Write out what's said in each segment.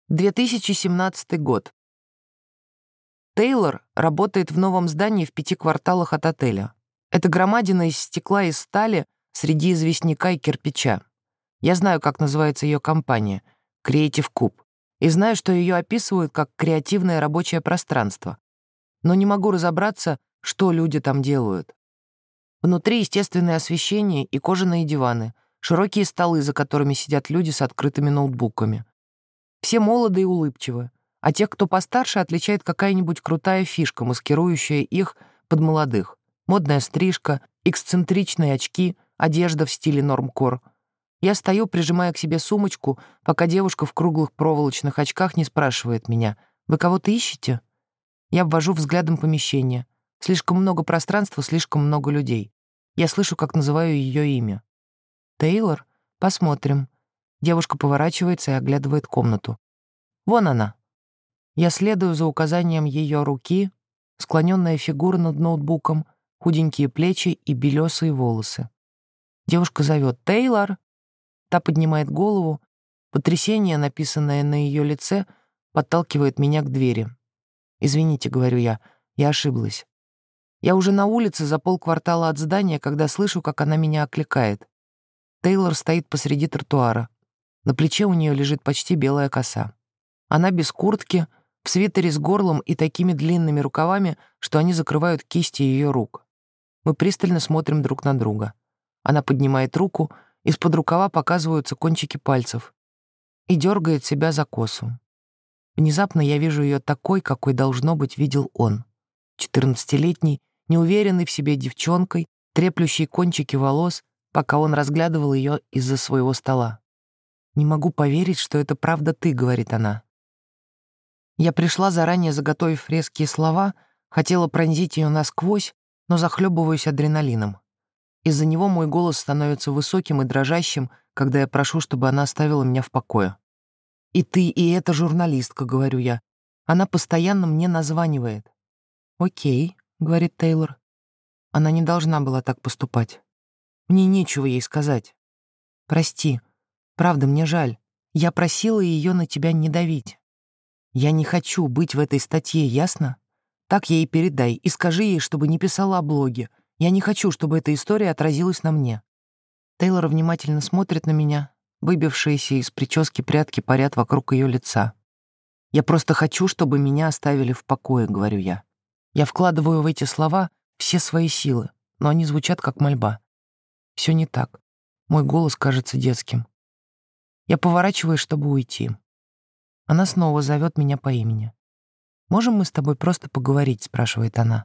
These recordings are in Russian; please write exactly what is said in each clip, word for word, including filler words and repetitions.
две тысячи семнадцатый год. Тейлор работает в новом здании в пяти кварталах от отеля. Это громадина из стекла и стали среди известняка и кирпича. Я знаю, как называется ее компания — Creative Cube, и знаю, что ее описывают как креативное рабочее пространство. Но не могу разобраться, что люди там делают. Внутри естественное освещение и кожаные диваны, широкие столы, за которыми сидят люди с открытыми ноутбуками. Все молоды и улыбчивы, а тех, кто постарше, отличает какая-нибудь крутая фишка, маскирующая их под молодых. Модная стрижка, эксцентричные очки, одежда в стиле нормкор. Я стою, прижимая к себе сумочку, пока девушка в круглых проволочных очках не спрашивает меня: «Вы кого-то ищете?» Я обвожу взглядом помещение. Слишком много пространства, слишком много людей. Я слышу, как называю ее имя. «Тейлор? Посмотрим». Девушка поворачивается и оглядывает комнату. Вон она. Я следую за указанием ее руки, склоненная фигура над ноутбуком, худенькие плечи и белесые волосы. Девушка зовет: «Тейлор!» Та поднимает голову. Потрясение, написанное на ее лице, подталкивает меня к двери. «Извините», — говорю я, — «я ошиблась». Я уже на улице за полквартала от здания, когда слышу, как она меня окликает. Тейлор стоит посреди тротуара. На плече у нее лежит почти белая коса. Она без куртки, в свитере с горлом и такими длинными рукавами, что они закрывают кисти ее рук. Мы пристально смотрим друг на друга. Она поднимает руку, из-под рукава показываются кончики пальцев и дергает себя за косу. Внезапно я вижу ее такой, какой, должно быть, видел он. Четырнадцатилетней, неуверенной в себе девчонкой, треплющей кончики волос, пока он разглядывал ее из-за своего стола. «Не могу поверить, что это правда ты», — говорит она. Я пришла, заранее заготовив резкие слова, хотела пронзить ее насквозь, но захлебываюсь адреналином. Из-за него мой голос становится высоким и дрожащим, когда я прошу, чтобы она оставила меня в покое. «И ты, и эта журналистка», — говорю я. Она постоянно мне названивает. «Окей», — говорит Тейлор. Она не должна была так поступать. Мне нечего ей сказать. «Прости. Правда, мне жаль. Я просила ее на тебя не давить. Я не хочу быть в этой статье, ясно? Так ей передай и скажи ей, чтобы не писала о блоге. Я не хочу, чтобы эта история отразилась на мне». Тейлор внимательно смотрит на меня. Выбившиеся из прически прядки парят вокруг ее лица. «Я просто хочу, чтобы меня оставили в покое», — говорю я. Я вкладываю в эти слова все свои силы, но они звучат как мольба. Все не так. Мой голос кажется детским. Я поворачиваюсь, чтобы уйти. Она снова зовет меня по имени. «Можем мы с тобой просто поговорить?» — спрашивает она.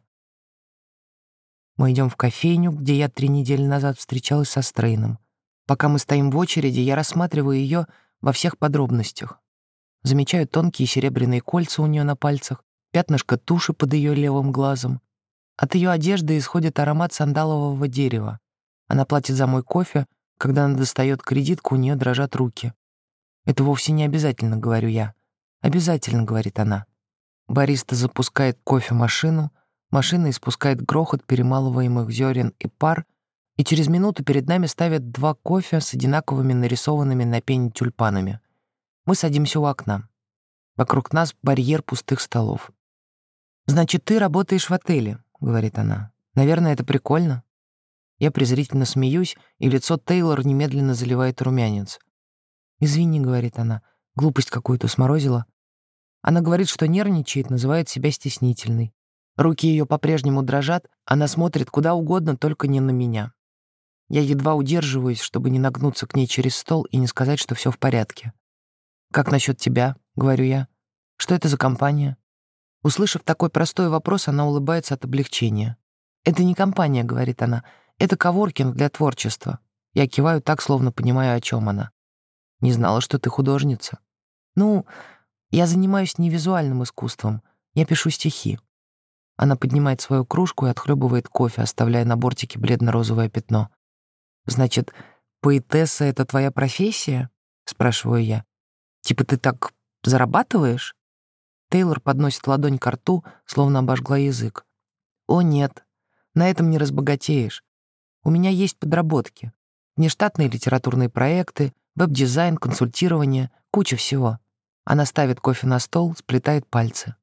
Мы идем в кофейню, где я три недели назад встречалась со Стрейном. Пока мы стоим в очереди, я рассматриваю ее во всех подробностях. Замечаю тонкие серебряные кольца у нее на пальцах, пятнышко туши под ее левым глазом. От ее одежды исходит аромат сандалового дерева. Она платит за мой кофе. Когда она достает кредитку, у нее дрожат руки. «Это вовсе не обязательно», — говорю я. «Обязательно», — говорит она. Бариста запускает кофемашину, машина испускает грохот перемалываемых зерен и пар, и через минуту перед нами ставят два кофе с одинаковыми нарисованными на пене тюльпанами. Мы садимся у окна. Вокруг нас барьер пустых столов. «Значит, ты работаешь в отеле», — говорит она. «Наверное, это прикольно». Я презрительно смеюсь, и лицо Тейлор немедленно заливает румянец. «Извини», — говорит она, — «глупость какую-то сморозила». Она говорит, что нервничает, называет себя стеснительной. Руки ее по-прежнему дрожат, она смотрит куда угодно, только не на меня. Я едва удерживаюсь, чтобы не нагнуться к ней через стол и не сказать, что все в порядке. «Как насчет тебя?» — говорю я. «Что это за компания?» Услышав такой простой вопрос, она улыбается от облегчения. «Это не компания», — говорит она. «Это коворкинг для творчества». Я киваю так, словно понимаю, о чем она. «Не знала, что ты художница». «Ну, я занимаюсь не визуальным искусством. Я пишу стихи». Она поднимает свою кружку и отхлебывает кофе, оставляя на бортике бледно-розовое пятно. «Значит, поэтесса — это твоя профессия?» — спрашиваю я. «Типа ты так зарабатываешь?» Тейлор подносит ладонь к рту, словно обожгла язык. «О, нет, на этом не разбогатеешь. У меня есть подработки. Внештатные литературные проекты, веб-дизайн, консультирование, куча всего. Она ставит кофе на стол, сплетает пальцы.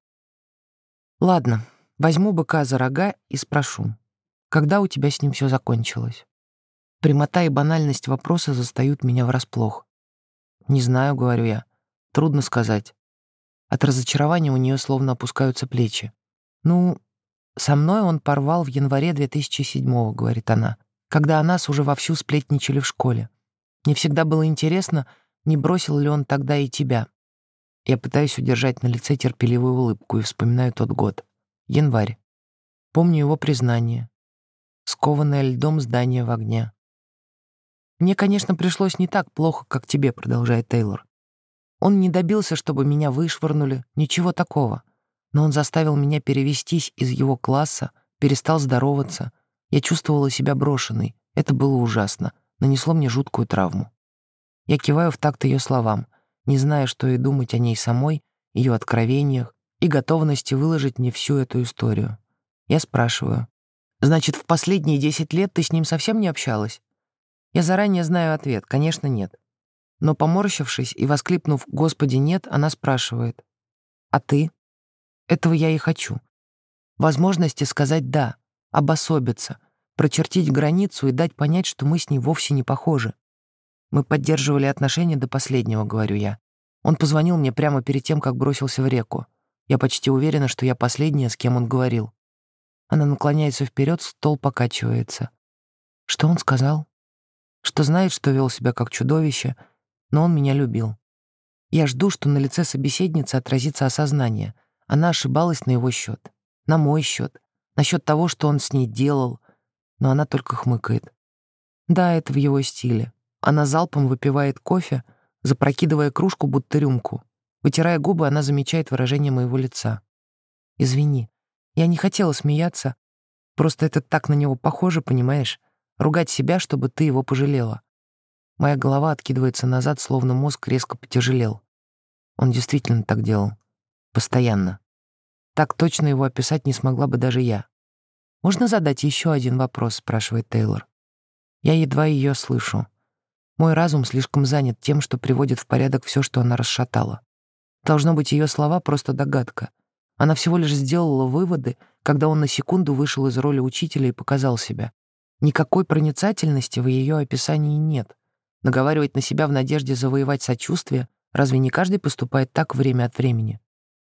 Ладно, возьму быка за рога и спрошу, когда у тебя с ним все закончилось? Прямота и банальность вопроса застают меня врасплох. «Не знаю», — говорю я. «Трудно сказать». От разочарования у нее словно опускаются плечи. «Ну, со мной он порвал в январе две тысячи седьмого», — говорит она, когда о нас уже вовсю сплетничали в школе. Мне всегда было интересно, не бросил ли он тогда и тебя. Я пытаюсь удержать на лице терпеливую улыбку и вспоминаю тот год. Январь. Помню его признание. Скованное льдом здание в огне. «Мне, конечно, пришлось не так плохо, как тебе», — продолжает Тейлор. «Он не добился, чтобы меня вышвырнули, ничего такого. Но он заставил меня перевестись из его класса, перестал здороваться. Я чувствовала себя брошенной. Это было ужасно. Нанесло мне жуткую травму». Я киваю в такт ее словам, не зная, что и думать о ней самой, ее откровениях и готовности выложить мне всю эту историю. Я спрашиваю: «Значит, в последние десять лет ты с ним совсем не общалась?» Я заранее знаю ответ, конечно, нет. Но, поморщившись и воскликнув «Господи, нет», она спрашивает: «А ты?» Этого я и хочу. Возможности сказать «да», обособиться, прочертить границу и дать понять, что мы с ней вовсе не похожи. Мы поддерживали отношения до последнего, говорю я. Он позвонил мне прямо перед тем, как бросился в реку. Я почти уверена, что я последняя, с кем он говорил. Она наклоняется вперед, стол покачивается. Что он сказал? Что знает, что вел себя как чудовище, но он меня любил. Я жду, что на лице собеседницы отразится осознание. Она ошибалась на его счет, на мой счет, насчет того, что он с ней делал, но она только хмыкает. Да, это в его стиле. Она залпом выпивает кофе, запрокидывая кружку, будто рюмку. Вытирая губы, она замечает выражение моего лица. «Извини, я не хотела смеяться, просто это так на него похоже, понимаешь? Ругать себя, чтобы ты его пожалела». Моя голова откидывается назад, словно мозг резко потяжелел. Он действительно так делал. Постоянно. Так точно его описать не смогла бы даже я. «Можно задать еще один вопрос?» — спрашивает Тейлор. Я едва ее слышу. Мой разум слишком занят тем, что приводит в порядок все, что она расшатала. Должно быть, ее слова — просто догадка. Она всего лишь сделала выводы, когда он на секунду вышел из роли учителя и показал себя. Никакой проницательности в ее описании нет. Наговаривать на себя в надежде завоевать сочувствие, разве не каждый поступает так время от времени?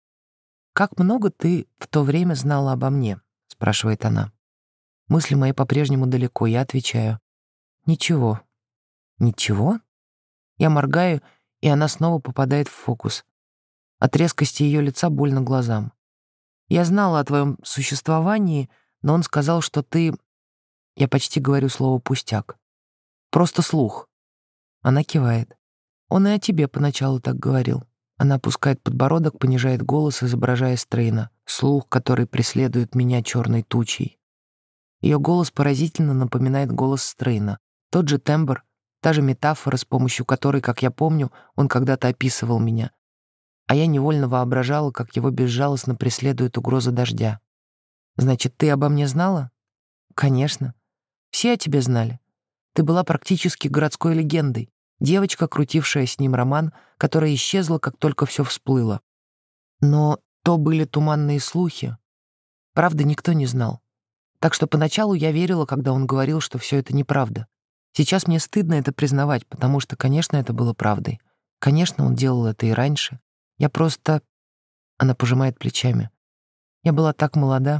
«Как много ты в то время знала обо мне?» — спрашивает она. Мысли мои по-прежнему далеко, я отвечаю: «Ничего». «Ничего?» Я моргаю, и она снова попадает в фокус. От резкости ее лица больно глазам. «Я знала о твоем существовании, но он сказал, что ты...» Я почти говорю слово «пустяк». «Просто слух». Она кивает. «Он и о тебе поначалу так говорил». Она опускает подбородок, понижает голос, изображая Стрейна, слух, который преследует меня черной тучей. Ее голос поразительно напоминает голос Стрейна. Тот же тембр, та же метафора, с помощью которой, как я помню, он когда-то описывал меня. А я невольно воображала, как его безжалостно преследует угроза дождя. «Значит, ты обо мне знала?» «Конечно. Все о тебе знали. Ты была практически городской легендой, девочка, крутившая с ним роман, которая исчезла, как только все всплыло. Но то были туманные слухи. Правда, никто не знал. Так что поначалу я верила, когда он говорил, что все это неправда. Сейчас мне стыдно это признавать, потому что, конечно, это было правдой. Конечно, он делал это и раньше. Я просто...» Она пожимает плечами. «Я была так молода».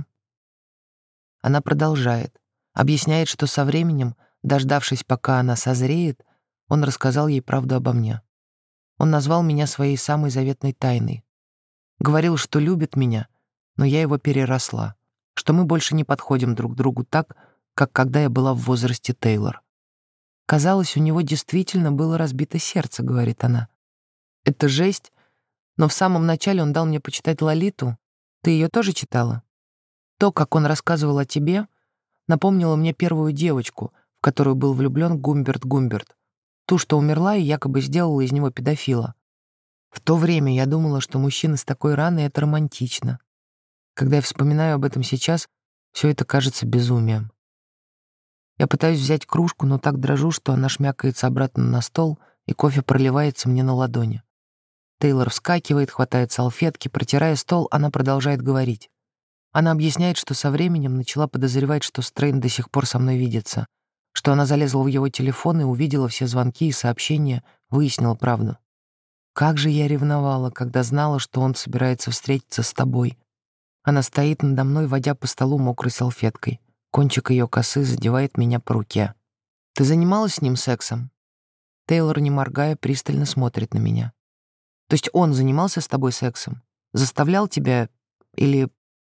Она продолжает. Объясняет, что со временем, дождавшись, пока она созреет, он рассказал ей правду обо мне. Он назвал меня своей самой заветной тайной. Говорил, что любит меня, но я его переросла, что мы больше не подходим друг другу так, как когда я была в возрасте Тейлор. «Казалось, у него действительно было разбито сердце», — говорит она. «Это жесть, но в самом начале он дал мне почитать Лолиту. Ты ее тоже читала? То, как он рассказывал о тебе, напомнило мне первую девочку, в которую был влюблен Гумберт Гумберт, ту, что умерла и якобы сделала из него педофила. В то время я думала, что мужчина с такой раной — это романтично. Когда я вспоминаю об этом сейчас, все это кажется безумием. Я пытаюсь взять кружку, но так дрожу, что она шмякается обратно на стол, и кофе проливается мне на ладони. Тейлор вскакивает, хватает салфетки, протирая стол, она продолжает говорить. Она объясняет, что со временем начала подозревать, что Стрейн до сих пор со мной видится, что она залезла в его телефон и увидела все звонки и сообщения, выяснила правду. Как же я ревновала, когда знала, что он собирается встретиться с тобой. Она стоит надо мной, водя по столу мокрой салфеткой. Кончик ее косы задевает меня по руке. «Ты занималась с ним сексом?» Тейлор, не моргая, пристально смотрит на меня. «То есть он занимался с тобой сексом? Заставлял тебя? Или...»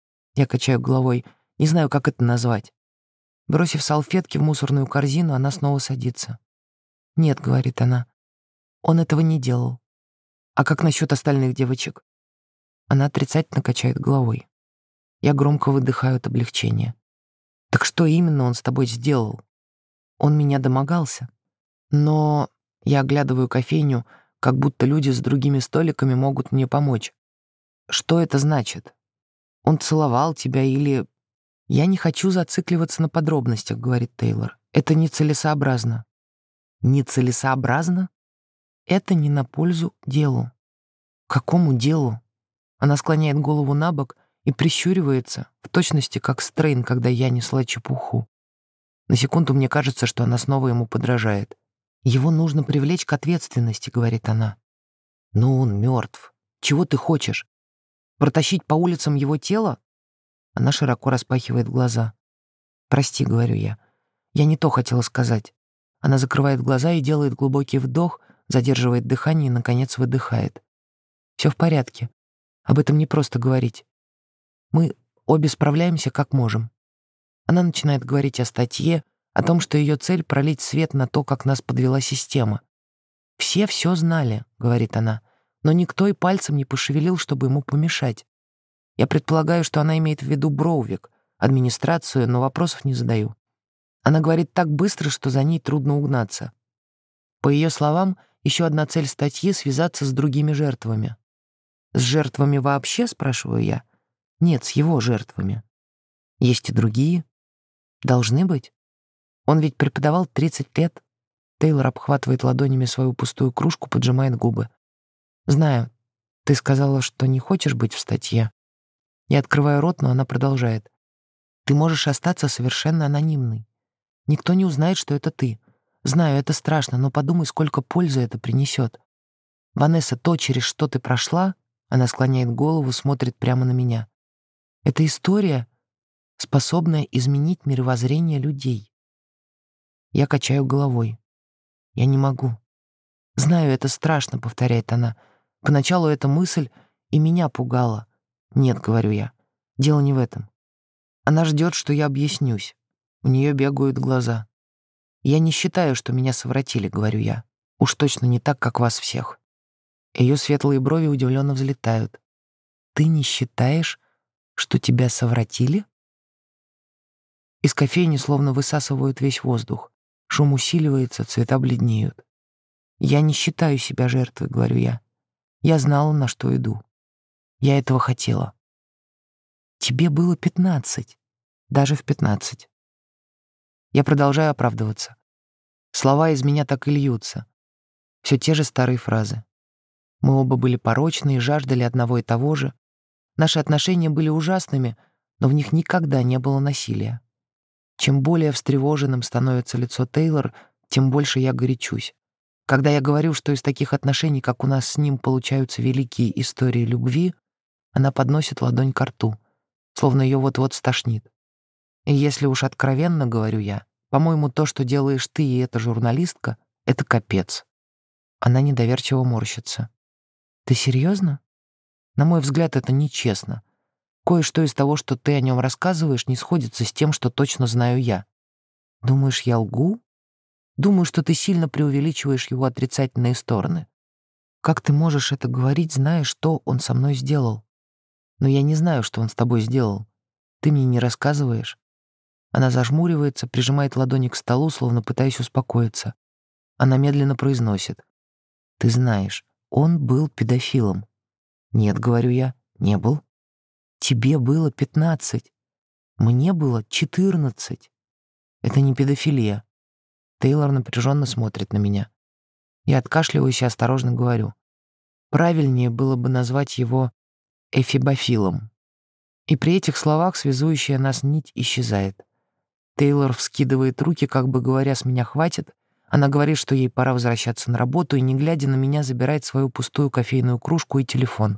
Я качаю головой. Не знаю, как это назвать. Бросив салфетки в мусорную корзину, она снова садится. «Нет», — говорит она, — «он этого не делал». «А как насчет остальных девочек?» Она отрицательно качает головой. Я громко выдыхаю от облегчения. «Так что именно он с тобой сделал?» «Он меня домогался. Но...» Я оглядываю кофейню, как будто люди с другими столиками могут мне помочь. «Что это значит? Он целовал тебя или...» «Я не хочу зацикливаться на подробностях», — говорит Тейлор. «Это нецелесообразно». «Нецелесообразно? Это не на пользу делу». «Какому делу?» Она склоняет голову на бок и прищуривается, в точности как Стрейн, когда я несла чепуху. На секунду мне кажется, что она снова ему подражает. «Его нужно привлечь к ответственности», — говорит она. «Но он мертв. Чего ты хочешь? Протащить по улицам его тело?» Она широко распахивает глаза. «Прости», — говорю я. «Я не то хотела сказать». Она закрывает глаза и делает глубокий вдох, задерживает дыхание и, наконец, выдыхает. «Все в порядке. Об этом не просто говорить. Мы обе справляемся, как можем». Она начинает говорить о статье, о том, что ее цель — пролить свет на то, как нас подвела система. «Все все знали», — говорит она, «но никто и пальцем не пошевелил, чтобы ему помешать. Я предполагаю, что она имеет в виду Броувик, администрацию, но вопросов не задаю. Она говорит так быстро, что за ней трудно угнаться. По ее словам, еще одна цель статьи — связаться с другими жертвами». «С жертвами вообще?» — спрашиваю я. «Нет, с его жертвами». «Есть и другие?» «Должны быть. Он ведь преподавал тридцать лет». Тейлор обхватывает ладонями свою пустую кружку, поджимает губы. «Знаю, ты сказала, что не хочешь быть в статье». Я открываю рот, но она продолжает. «Ты можешь остаться совершенно анонимной. Никто не узнает, что это ты. Знаю, это страшно, но подумай, сколько пользы это принесет. Ванесса, то, через что ты прошла...» Она склоняет голову, смотрит прямо на меня. «Это история, способная изменить мировоззрение людей». Я качаю головой. «Я не могу». «Знаю, это страшно», — повторяет она. «Поначалу эта мысль и меня пугала». «Нет», — говорю я, — «дело не в этом». Она ждет, что я объяснюсь. У нее бегают глаза. «Я не считаю, что меня совратили», — говорю я. «Уж точно не так, как вас всех». Ее светлые брови удивленно взлетают. «Ты не считаешь, что тебя совратили?» Из кофейни словно высасывают весь воздух. Шум усиливается, цвета бледнеют. «Я не считаю себя жертвой», — говорю я. «Я знала, на что иду. Я этого хотела». «Тебе было пятнадцать. Даже в пятнадцать». Я продолжаю оправдываться. Слова из меня так и льются. Все те же старые фразы. Мы оба были порочны и жаждали одного и того же. Наши отношения были ужасными, но в них никогда не было насилия. Чем более встревоженным становится лицо Тейлор, тем больше я горячусь. Когда я говорю, что из таких отношений, как у нас с ним, получаются великие истории любви, она подносит ладонь к рту, словно ее вот-вот стошнит. И если уж откровенно говорю я, по-моему, то, что делаешь ты и эта журналистка, — это капец. Она недоверчиво морщится. «Ты серьезно? На мой взгляд, это нечестно. Кое-что из того, что ты о нем рассказываешь, не сходится с тем, что точно знаю я. Думаешь, я лгу? Думаю, что ты сильно преувеличиваешь его отрицательные стороны. Как ты можешь это говорить, зная, что он со мной сделал? Но я не знаю, что он с тобой сделал. Ты мне не рассказываешь». Она зажмуривается, прижимает ладони к столу, словно пытаясь успокоиться. Она медленно произносит. «Ты знаешь, он был педофилом». «Нет», — говорю я, — «не был». «Тебе было пятнадцать. Мне было четырнадцать. Это не педофилия». Тейлор напряженно смотрит на меня. Я откашливаюсь и осторожно говорю. Правильнее было бы назвать его эфибофилом. И при этих словах связующая нас нить исчезает. Тейлор вскидывает руки, как бы говоря: «С меня хватит». Она говорит, что ей пора возвращаться на работу, и, не глядя на меня, забирает свою пустую кофейную кружку и телефон.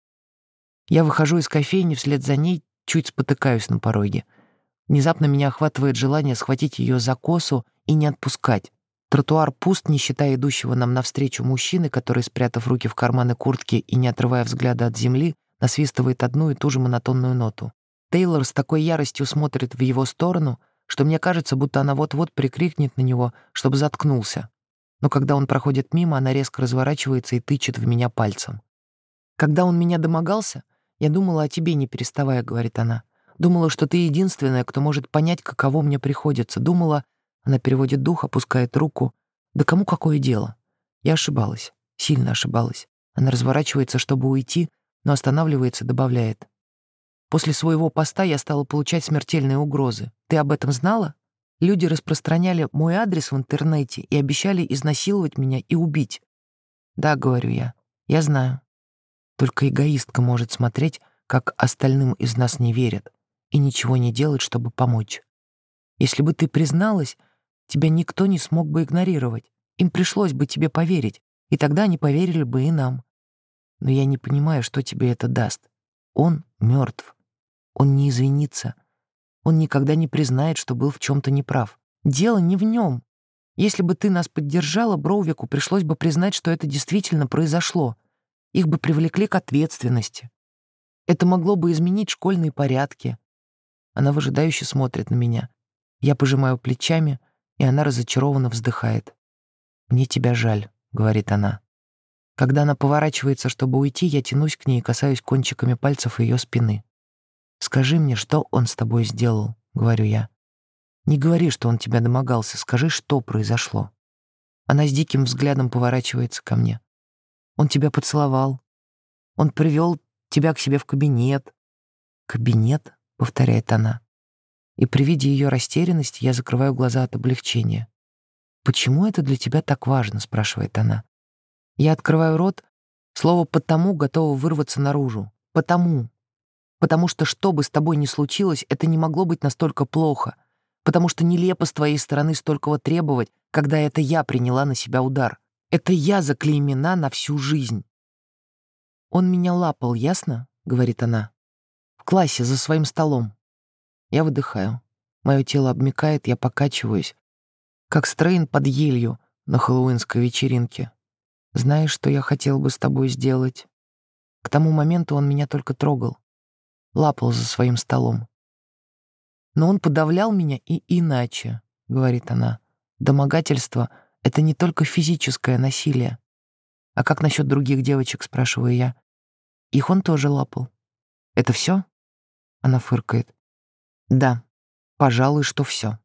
Я выхожу из кофейни, вслед за ней чуть спотыкаюсь на пороге. Внезапно меня охватывает желание схватить ее за косу и не отпускать. Тротуар пуст, не считая идущего нам навстречу мужчины, который, спрятав руки в карманы куртки и не отрывая взгляда от земли, насвистывает одну и ту же монотонную ноту. Тейлор с такой яростью смотрит в его сторону, что мне кажется, будто она вот-вот прикрикнет на него, чтобы заткнулся. Но когда он проходит мимо, она резко разворачивается и тычет в меня пальцем. «Когда он меня домогался, я думала о тебе, не переставая», — говорит она. «Думала, что ты единственная, кто может понять, каково мне приходится. Думала...» Она переводит дух, опускает руку. «Да кому какое дело?» Я ошибалась, сильно ошибалась. Она разворачивается, чтобы уйти, но останавливается, добавляет. «После своего поста я стала получать смертельные угрозы. Ты об этом знала? Люди распространяли мой адрес в интернете и обещали изнасиловать меня и убить». «Да», — говорю я, — «я знаю». Только эгоистка может смотреть, как остальным из нас не верят, и ничего не делать, чтобы помочь. Если бы ты призналась, тебя никто не смог бы игнорировать. Им пришлось бы тебе поверить, и тогда они поверили бы и нам. Но я не понимаю, что тебе это даст. Он мертв. Он не извинится. Он никогда не признает, что был в чем-то неправ. Дело не в нем. Если бы ты нас поддержала, Броувику пришлось бы признать, что это действительно произошло. Их бы привлекли к ответственности. Это могло бы изменить школьные порядки. Она выжидающе смотрит на меня. Я пожимаю плечами, и она разочарованно вздыхает. «Мне тебя жаль», — говорит она. Когда она поворачивается, чтобы уйти, я тянусь к ней и касаюсь кончиками пальцев ее спины. «Скажи мне, что он с тобой сделал», — говорю я. «Не говори, что он тебя домогался, скажи, что произошло». Она с диким взглядом поворачивается ко мне. «Он тебя поцеловал. Он привел тебя к себе в кабинет». «Кабинет?» — повторяет она. И при виде ее растерянности я закрываю глаза от облегчения. «Почему это для тебя так важно?» — спрашивает она. Я открываю рот, слово «потому» готово вырваться наружу. «Потому». Потому что, что бы с тобой ни случилось, это не могло быть настолько плохо. Потому что нелепо с твоей стороны столького требовать, когда это я приняла на себя удар. Это я заклеймена на всю жизнь. «Он меня лапал, ясно?» — говорит она. «В классе, за своим столом». Я выдыхаю. Мое тело обмякает, я покачиваюсь, как Стрейн под елью на хэллоуинской вечеринке. «Знаешь, что я хотел бы с тобой сделать?» К тому моменту он меня только трогал, лапал за своим столом. «Но он подавлял меня и иначе», — говорит она. «Домогательство — это не только физическое насилие». «А как насчет других девочек?» — спрашиваю я. «Их он тоже лапал». «Это все?» — она фыркает. «Да, пожалуй, что все».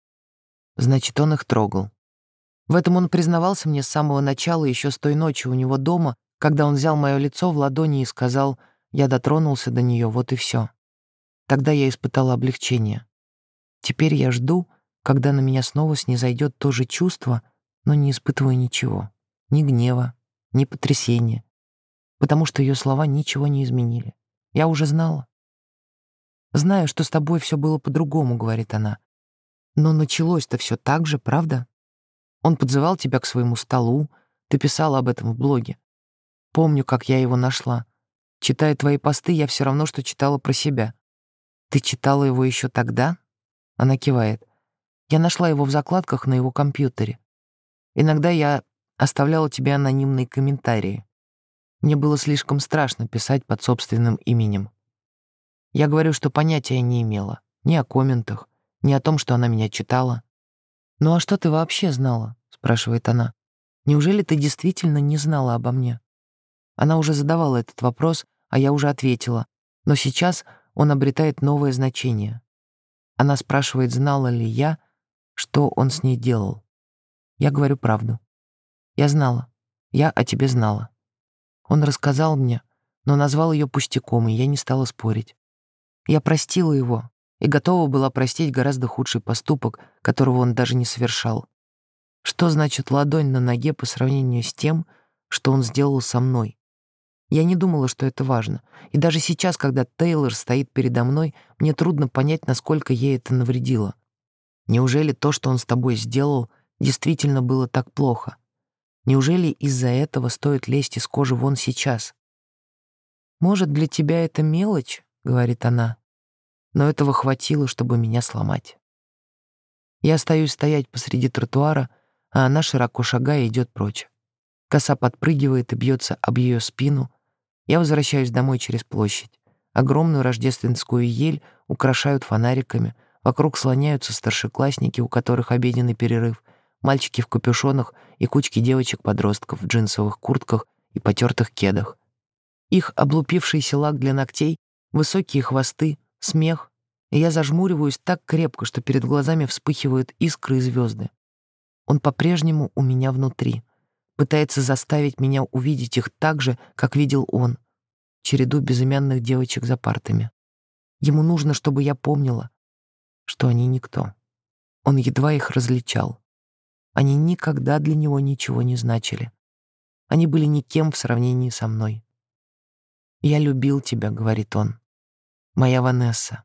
Значит, он их трогал. В этом он признавался мне с самого начала, еще с той ночи у него дома, когда он взял мое лицо в ладони и сказал: «Я дотронулся до нее, вот и все». Тогда я испытала облегчение. Теперь я жду, когда на меня снова снизойдет то же чувство, но не испытываю ничего. Ни гнева, ни потрясения. Потому что ее слова ничего не изменили. Я уже знала. «Знаю, что с тобой все было по-другому», — говорит она. «Но началось-то все так же, правда? Он подзывал тебя к своему столу, ты писала об этом в блоге. Помню, как я его нашла. Читая твои посты, я все равно, что читала про себя». «Ты читала его еще тогда?» Она кивает. «Я нашла его в закладках на его компьютере. Иногда я оставляла тебе анонимные комментарии. Мне было слишком страшно писать под собственным именем. Я говорю, что понятия не имела. Ни о комментах, ни о том, что она меня читала». «Ну а что ты вообще знала?» — спрашивает она. «Неужели ты действительно не знала обо мне?» Она уже задавала этот вопрос, а я уже ответила. Но сейчас он обретает новое значение. Она спрашивает, знала ли я, что он с ней делал. Я говорю правду. Я знала. Я о тебе знала. Он рассказал мне, но назвал ее пустяком, и я не стала спорить. Я простила его и готова была простить гораздо худший поступок, которого он даже не совершал. Что значит ладонь на ноге по сравнению с тем, что он сделал со мной? Я не думала, что это важно. И даже сейчас, когда Тейлор стоит передо мной, мне трудно понять, насколько ей это навредило. Неужели то, что он с тобой сделал, действительно было так плохо? Неужели из-за этого стоит лезть из кожи вон сейчас? «Может, для тебя это мелочь?» — говорит она. «Но этого хватило, чтобы меня сломать». Я остаюсь стоять посреди тротуара, а она, широко шагая, идет прочь. Коса подпрыгивает и бьется об ее спину. Я возвращаюсь домой через площадь. Огромную рождественскую ель украшают фонариками. Вокруг слоняются старшеклассники, у которых обеденный перерыв, мальчики в капюшонах и кучки девочек-подростков в джинсовых куртках и потертых кедах. Их облупившийся лак для ногтей, высокие хвосты, смех. И я зажмуриваюсь так крепко, что перед глазами вспыхивают искры и звезды. Он по-прежнему у меня внутри. Пытается заставить меня увидеть их так же, как видел он. Череду безымянных девочек за партами. Ему нужно, чтобы я помнила, что они никто. Он едва их различал. Они никогда для него ничего не значили. Они были никем в сравнении со мной. «Я любил тебя», — говорит он. «Моя Ванесса».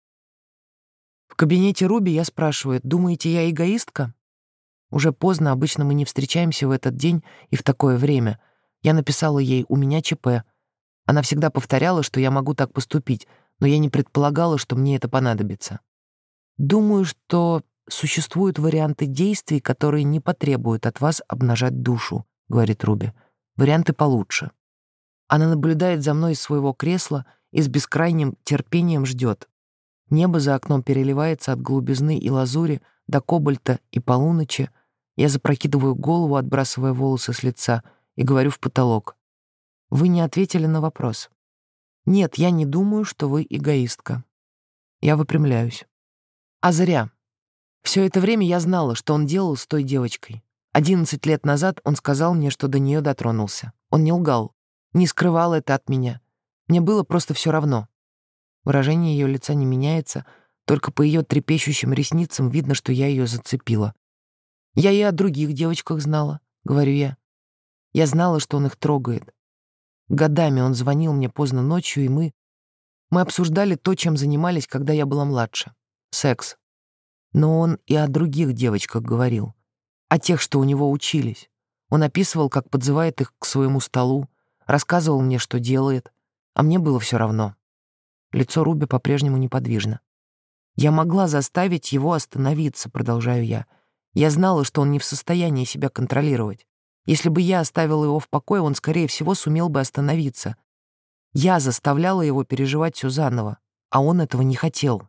В кабинете Руби я спрашиваю: «Думаете, я эгоистка?» Уже поздно, обычно мы не встречаемся в этот день и в такое время. Я написала ей: «У меня ЧП». Она всегда повторяла, что я могу так поступить, но я не предполагала, что мне это понадобится. «Думаю, что существуют варианты действий, которые не потребуют от вас обнажать душу», — говорит Руби. «Варианты получше». Она наблюдает за мной из своего кресла и с бескрайним терпением ждет. Небо за окном переливается от голубизны и лазури до кобальта и полуночи. Я запрокидываю голову, отбрасывая волосы с лица, и говорю в потолок: «Вы не ответили на вопрос». «Нет, я не думаю, что вы эгоистка». Я выпрямляюсь. А зря. Все это время я знала, что он делал с той девочкой. Одиннадцать лет назад он сказал мне, что до нее дотронулся. Он не лгал, не скрывал это от меня. Мне было просто все равно. Выражение ее лица не меняется, только по ее трепещущим ресницам видно, что я ее зацепила. «Я и о других девочках знала», — говорю я. Я знала, что он их трогает. Годами он звонил мне поздно ночью, и мы... Мы обсуждали то, чем занимались, когда я была младше. Секс. Но он и о других девочках говорил. О тех, что у него учились. Он описывал, как подзывает их к своему столу, рассказывал мне, что делает, а мне было все равно. Лицо Руби по-прежнему неподвижно. «Я могла заставить его остановиться», — продолжаю я. «Я знала, что он не в состоянии себя контролировать. Если бы я оставила его в покое, он, скорее всего, сумел бы остановиться. Я заставляла его переживать все заново, а он этого не хотел».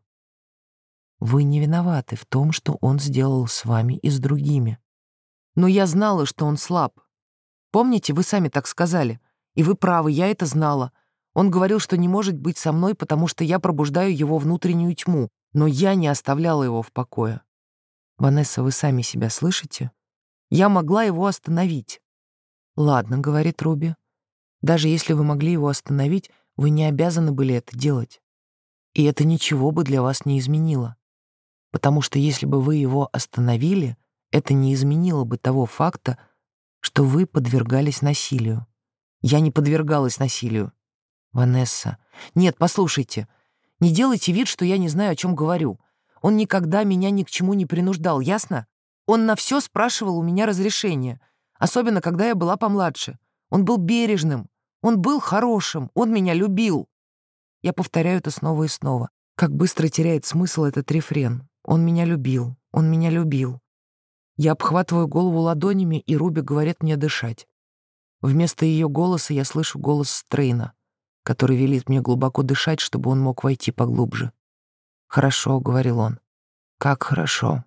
«Вы не виноваты в том, что он сделал с вами и с другими. Но я знала, что он слаб. Помните, вы сами так сказали? И вы правы, я это знала. Он говорил, что не может быть со мной, потому что я пробуждаю его внутреннюю тьму, но я не оставляла его в покое. Ванесса, вы сами себя слышите? Я могла его остановить». «Ладно», — говорит Руби. «Даже если вы могли его остановить, вы не обязаны были это делать. И это ничего бы для вас не изменило. Потому что если бы вы его остановили, это не изменило бы того факта, что вы подвергались насилию. Я не подвергалась насилию. Ванесса. Нет, послушайте. Не делайте вид, что я не знаю, о чем говорю. Он никогда меня ни к чему не принуждал, ясно? Он на все спрашивал у меня разрешения, особенно когда я была помладше. Он был бережным, он был хорошим, он меня любил». Я повторяю это снова и снова. Как быстро теряет смысл этот рефрен. «Он меня любил, он меня любил». Я обхватываю голову ладонями, и Руби говорит мне дышать. Вместо ее голоса я слышу голос Стрейна, который велит мне глубоко дышать, чтобы он мог войти поглубже. «Хорошо», — говорил он. «Как хорошо».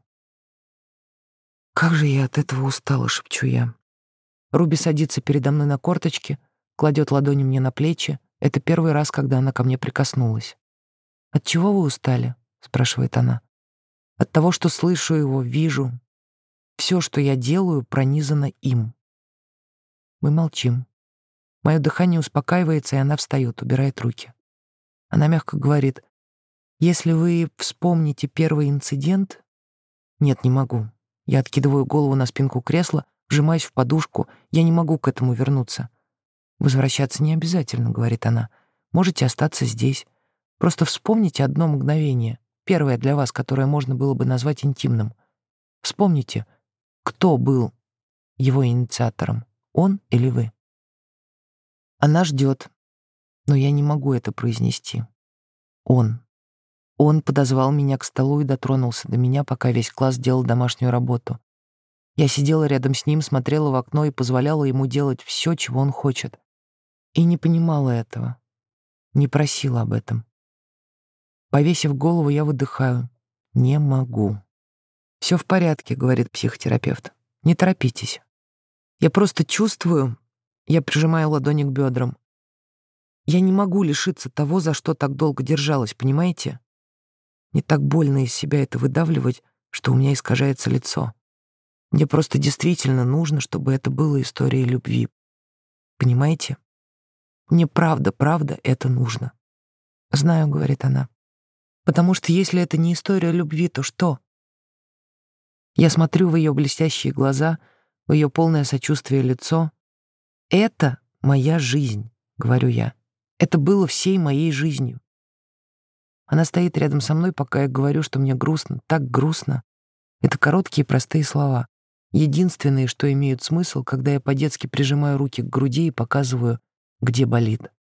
«Как же я от этого устала», — шепчу я. Руби садится передо мной на корточки, кладет ладони мне на плечи. Это первый раз, когда она ко мне прикоснулась. «От чего вы устали?» — спрашивает она. «От того, что слышу его, вижу. Все, что я делаю, пронизано им». Мы молчим. Мое дыхание успокаивается, и она встает, убирает руки. Она мягко говорит: «Если вы вспомните первый инцидент...» «Нет, не могу». Я откидываю голову на спинку кресла, вжимаюсь в подушку. Я не могу к этому вернуться. «Возвращаться не обязательно», — говорит она. «Можете остаться здесь. Просто вспомните одно мгновение, первое для вас, которое можно было бы назвать интимным. Вспомните, кто был его инициатором, он или вы?» Она ждет, но я не могу это произнести. Он. Он подозвал меня к столу и дотронулся до меня, пока весь класс делал домашнюю работу. Я сидела рядом с ним, смотрела в окно и позволяла ему делать все, чего он хочет. И не понимала этого, не просила об этом. Повесив голову, я выдыхаю. Не могу. «Все в порядке», — говорит психотерапевт. «Не торопитесь. Я просто чувствую...» Я прижимаю ладони к бедрам. «Я не могу лишиться того, за что так долго держалась, понимаете? Мне так больно из себя это выдавливать, что у меня искажается лицо. Мне просто действительно нужно, чтобы это было историей любви. Понимаете? Мне правда, правда это нужно». «Знаю», — говорит она. «Потому что если это не история любви, то что?» Я смотрю в ее блестящие глаза, в ее полное сочувствие лицо. «Это моя жизнь», — говорю я. «Это было всей моей жизнью». Она стоит рядом со мной, пока я говорю, что мне грустно, так грустно. Это короткие простые слова. Единственные, что имеют смысл, когда я по-детски прижимаю руки к груди и показываю, где болит.